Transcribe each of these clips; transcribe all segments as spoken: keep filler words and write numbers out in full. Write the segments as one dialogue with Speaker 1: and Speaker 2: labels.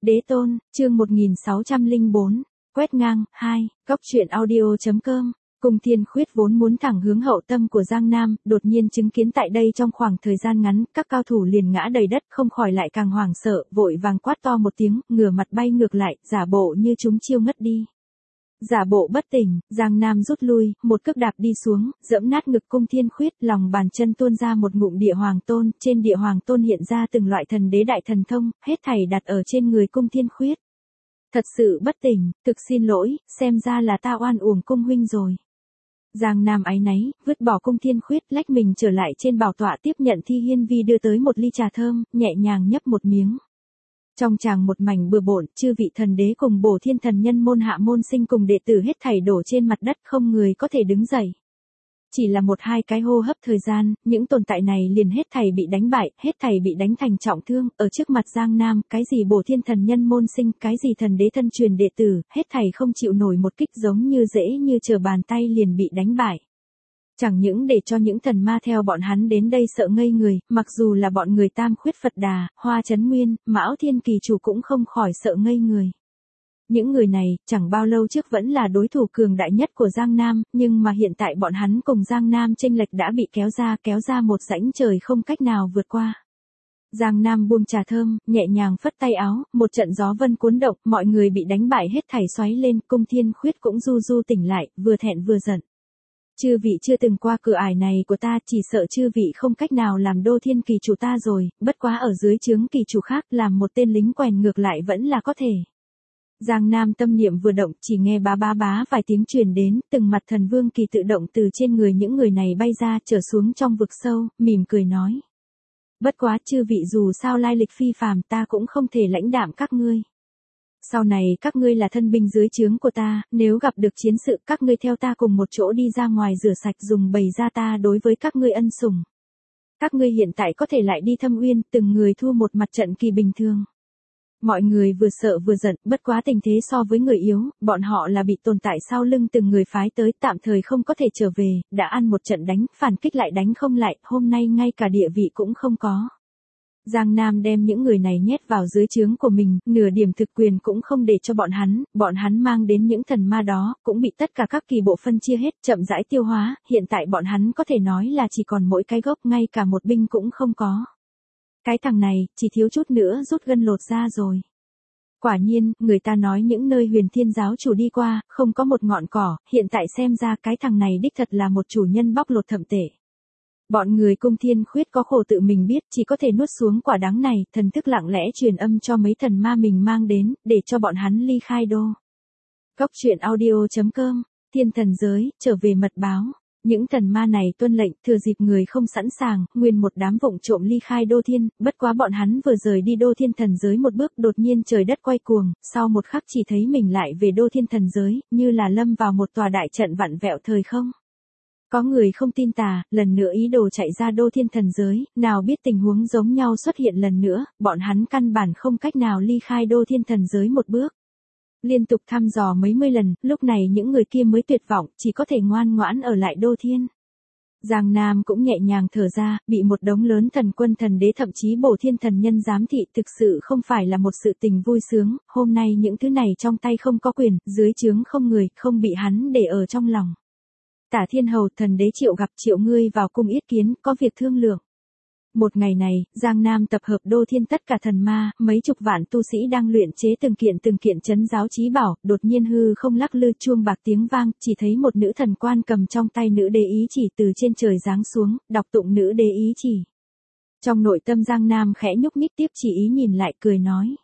Speaker 1: Đế tôn, chương một nghìn sáu trăm lẻ bốn, quét ngang, hai, góc truyện audio.com. Cung Thiên Khuyết vốn muốn thẳng hướng hậu tâm của Giang Nam, đột nhiên chứng kiến tại đây trong khoảng thời gian ngắn, các cao thủ liền ngã đầy đất, không khỏi lại càng hoảng sợ, vội vàng quát to một tiếng, ngửa mặt bay ngược lại, giả bộ như chúng chiêu ngất đi. Giả bộ bất tỉnh, Giang Nam rút lui, một cước đạp đi xuống, dẫm nát ngực Cung Thiên Khuyết, lòng bàn chân tuôn ra một ngụm địa hoàng tôn, trên địa hoàng tôn hiện ra từng loại thần đế đại thần thông, hết thảy đặt ở trên người Cung Thiên Khuyết. Thật sự bất tỉnh, thực xin lỗi, xem ra là ta oan uổng Cung huynh rồi. Giang Nam áy náy, vứt bỏ Cung Thiên Khuyết, lách mình trở lại trên bảo tọa tiếp nhận Thi Hiên Vi đưa tới một ly trà thơm, nhẹ nhàng nhấp một miếng. Trong tràng một mảnh bừa bộn, chư vị thần đế cùng Bổ Thiên thần nhân môn hạ môn sinh cùng đệ tử hết thảy đổ trên mặt đất, không người có thể đứng dậy. Chỉ là một hai cái hô hấp thời gian, những tồn tại này liền hết thảy bị đánh bại, hết thảy bị đánh thành trọng thương, ở trước mặt Giang Nam, cái gì Bổ Thiên thần nhân môn sinh, cái gì thần đế thân truyền đệ tử, hết thảy không chịu nổi một kích giống như dễ như trở bàn tay liền bị đánh bại. Chẳng những để cho những thần ma theo bọn hắn đến đây sợ ngây người, mặc dù là bọn người Tam Khuyết Phật Đà, Hoa Chấn Nguyên, Mão Thiên Kỳ Chủ cũng không khỏi sợ ngây người. Những người này, chẳng bao lâu trước vẫn là đối thủ cường đại nhất của Giang Nam, nhưng mà hiện tại bọn hắn cùng Giang Nam chênh lệch đã bị kéo ra, kéo ra một rãnh trời không cách nào vượt qua. Giang Nam buông trà thơm, nhẹ nhàng phất tay áo, một trận gió vân cuốn động, mọi người bị đánh bại hết thảy xoáy lên, Cung Thiên Khuyết cũng du du tỉnh lại, vừa thẹn vừa giận. Chư vị chưa từng qua cửa ải này của ta, chỉ sợ chư vị không cách nào làm đô thiên kỳ chủ ta rồi, bất quá ở dưới trướng kỳ chủ khác làm một tên lính quèn ngược lại vẫn là có thể. Giang Nam tâm niệm vừa động, chỉ nghe bá bá bá vài tiếng truyền đến, từng mặt thần vương kỳ tự động từ trên người những người này bay ra, trở xuống trong vực sâu, mỉm cười nói. Bất quá chư vị dù sao lai lịch phi phàm, ta cũng không thể lãnh đạm các ngươi. Sau này các ngươi là thân binh dưới trướng của ta, nếu gặp được chiến sự các ngươi theo ta cùng một chỗ đi ra ngoài rửa sạch dùng bày ra ta đối với các ngươi ân sủng. Các ngươi hiện tại có thể lại đi Thâm Uyên, từng người thua một mặt trận kỳ bình thường. Mọi người vừa sợ vừa giận, bất quá tình thế so với người yếu, bọn họ là bị tồn tại sau lưng từng người phái tới, tạm thời không có thể trở về, đã ăn một trận đánh, phản kích lại đánh không lại, hôm nay ngay cả địa vị cũng không có. Giang Nam đem những người này nhét vào dưới trướng của mình, nửa điểm thực quyền cũng không để cho bọn hắn, bọn hắn mang đến những thần ma đó, cũng bị tất cả các kỳ bộ phân chia hết, chậm rãi tiêu hóa, hiện tại bọn hắn có thể nói là chỉ còn mỗi cái gốc, ngay cả một binh cũng không có. Cái thằng này, chỉ thiếu chút nữa rút gân lột da rồi. Quả nhiên, người ta nói những nơi Huyền Thiên giáo chủ đi qua, không có một ngọn cỏ, hiện tại xem ra cái thằng này đích thật là một chủ nhân bóc lột thậm tệ. Bọn người Cung Thiên Khuyết có khổ tự mình biết, chỉ có thể nuốt xuống quả đắng này, thần thức lặng lẽ truyền âm cho mấy thần ma mình mang đến, để cho bọn hắn ly khai đô. Góc truyện audio.com, Thiên thần giới, trở về mật báo. Những thần ma này tuân lệnh, thừa dịp người không sẵn sàng, nguyên một đám vụng trộm ly khai đô thiên, bất quá bọn hắn vừa rời đi đô thiên thần giới một bước, đột nhiên trời đất quay cuồng, sau một khắc chỉ thấy mình lại về đô thiên thần giới, như là lâm vào một tòa đại trận vặn vẹo thời không. Có người không tin tà, lần nữa ý đồ chạy ra đô thiên thần giới, nào biết tình huống giống nhau xuất hiện lần nữa, bọn hắn căn bản không cách nào ly khai đô thiên thần giới một bước. Liên tục thăm dò mấy mươi lần, lúc này những người kia mới tuyệt vọng, chỉ có thể ngoan ngoãn ở lại đô thiên. Giang Nam cũng nhẹ nhàng thở ra, bị một đống lớn thần quân thần đế thậm chí Bổ Thiên thần nhân giám thị thực sự không phải là một sự tình vui sướng, hôm nay những thứ này trong tay không có quyền, dưới trướng không người, không bị hắn để ở trong lòng. Tả Thiên Hầu thần đế Triệu gặp Triệu ngươi vào cung yết kiến, có việc thương lượng. Một ngày này, Giang Nam tập hợp đô thiên tất cả thần ma, mấy chục vạn tu sĩ đang luyện chế từng kiện từng kiện trấn giáo chí bảo, đột nhiên hư không lắc lư chuông bạc tiếng vang, chỉ thấy một nữ thần quan cầm trong tay nữ đế ý chỉ từ trên trời giáng xuống, đọc tụng nữ đế ý chỉ. Trong nội tâm Giang Nam khẽ nhúc nhích tiếp chỉ ý nhìn lại cười nói.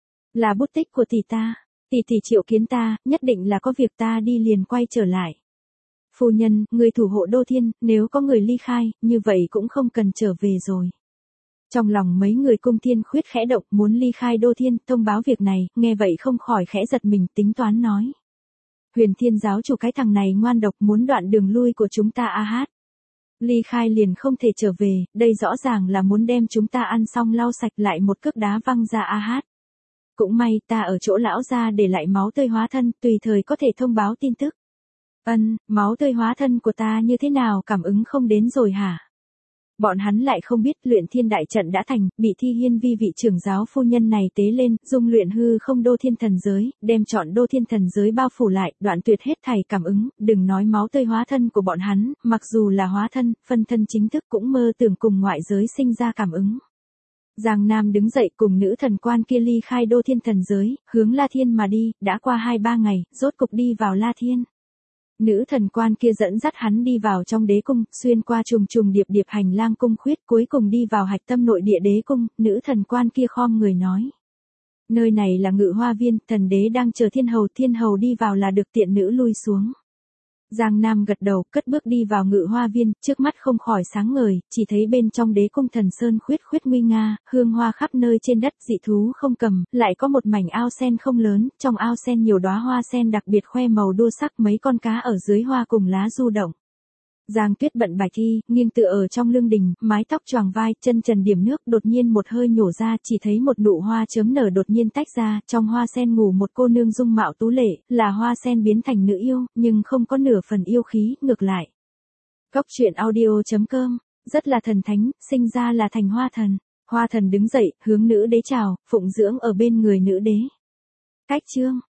Speaker 1: Là bút tích của tỷ ta, tỷ tỷ triệu kiến ta, nhất định là có việc ta đi liền quay trở lại. Phu nhân, người thủ hộ đô thiên, nếu có người ly khai, như vậy cũng không cần trở về rồi. Trong lòng mấy người Cung Thiên Khuyết khẽ động muốn ly khai đô thiên, thông báo việc này, nghe vậy không khỏi khẽ giật mình tính toán nói. Huyền Thiên giáo chủ cái thằng này ngoan độc muốn đoạn đường lui của chúng ta a hát. Ly khai liền không thể trở về, đây rõ ràng là muốn đem chúng ta ăn xong lau sạch lại một cước đá văng ra a hát. Cũng may ta ở chỗ lão gia để lại máu tươi hóa thân, tùy thời có thể thông báo tin tức. Ân, máu tươi hóa thân của ta như thế nào cảm ứng không đến rồi hả? Bọn hắn lại không biết luyện thiên đại trận đã thành, bị Thi Hiên Vi vị trưởng giáo phu nhân này tế lên, dung luyện hư không đô thiên thần giới, đem trọn đô thiên thần giới bao phủ lại, đoạn tuyệt hết thảy cảm ứng, đừng nói máu tươi hóa thân của bọn hắn, mặc dù là hóa thân, phân thân chính thức cũng mơ tưởng cùng ngoại giới sinh ra cảm ứng. Giang Nam đứng dậy cùng nữ thần quan kia ly khai đô thiên thần giới, hướng La Thiên mà đi, đã qua hai ba ngày, rốt cục đi vào La Thiên. Nữ thần quan kia dẫn dắt hắn đi vào trong đế cung, xuyên qua trùng trùng điệp điệp hành lang cung khuyết, cuối cùng đi vào hạch tâm nội địa đế cung, nữ thần quan kia khom người nói. Nơi này là Ngự Hoa Viên, thần đế đang chờ thiên hầu, thiên hầu đi vào là được tiện nữ lui xuống. Giang Nam gật đầu, cất bước đi vào Ngự Hoa Viên, trước mắt không khỏi sáng ngời, chỉ thấy bên trong đế cung thần sơn khuyết khuyết nguy nga, hương hoa khắp nơi trên đất, dị thú không cầm, lại có một mảnh ao sen không lớn, trong ao sen nhiều đóa hoa sen đặc biệt khoe màu đua sắc, mấy con cá ở dưới hoa cùng lá du động. Giang Tuyết bận bài thi, nghiêng tựa ở trong lương đình, mái tóc choàng vai, chân trần điểm nước, đột nhiên một hơi nhổ ra, chỉ thấy một nụ hoa chớm nở đột nhiên tách ra, trong hoa sen ngủ một cô nương dung mạo tú lệ, là hoa sen biến thành nữ yêu, nhưng không có nửa phần yêu khí, ngược lại. Góc truyện audio chấm com, rất là thần thánh, sinh ra là thành hoa thần. Hoa thần đứng dậy, hướng nữ đế chào, phụng dưỡng ở bên người nữ đế. Cách chương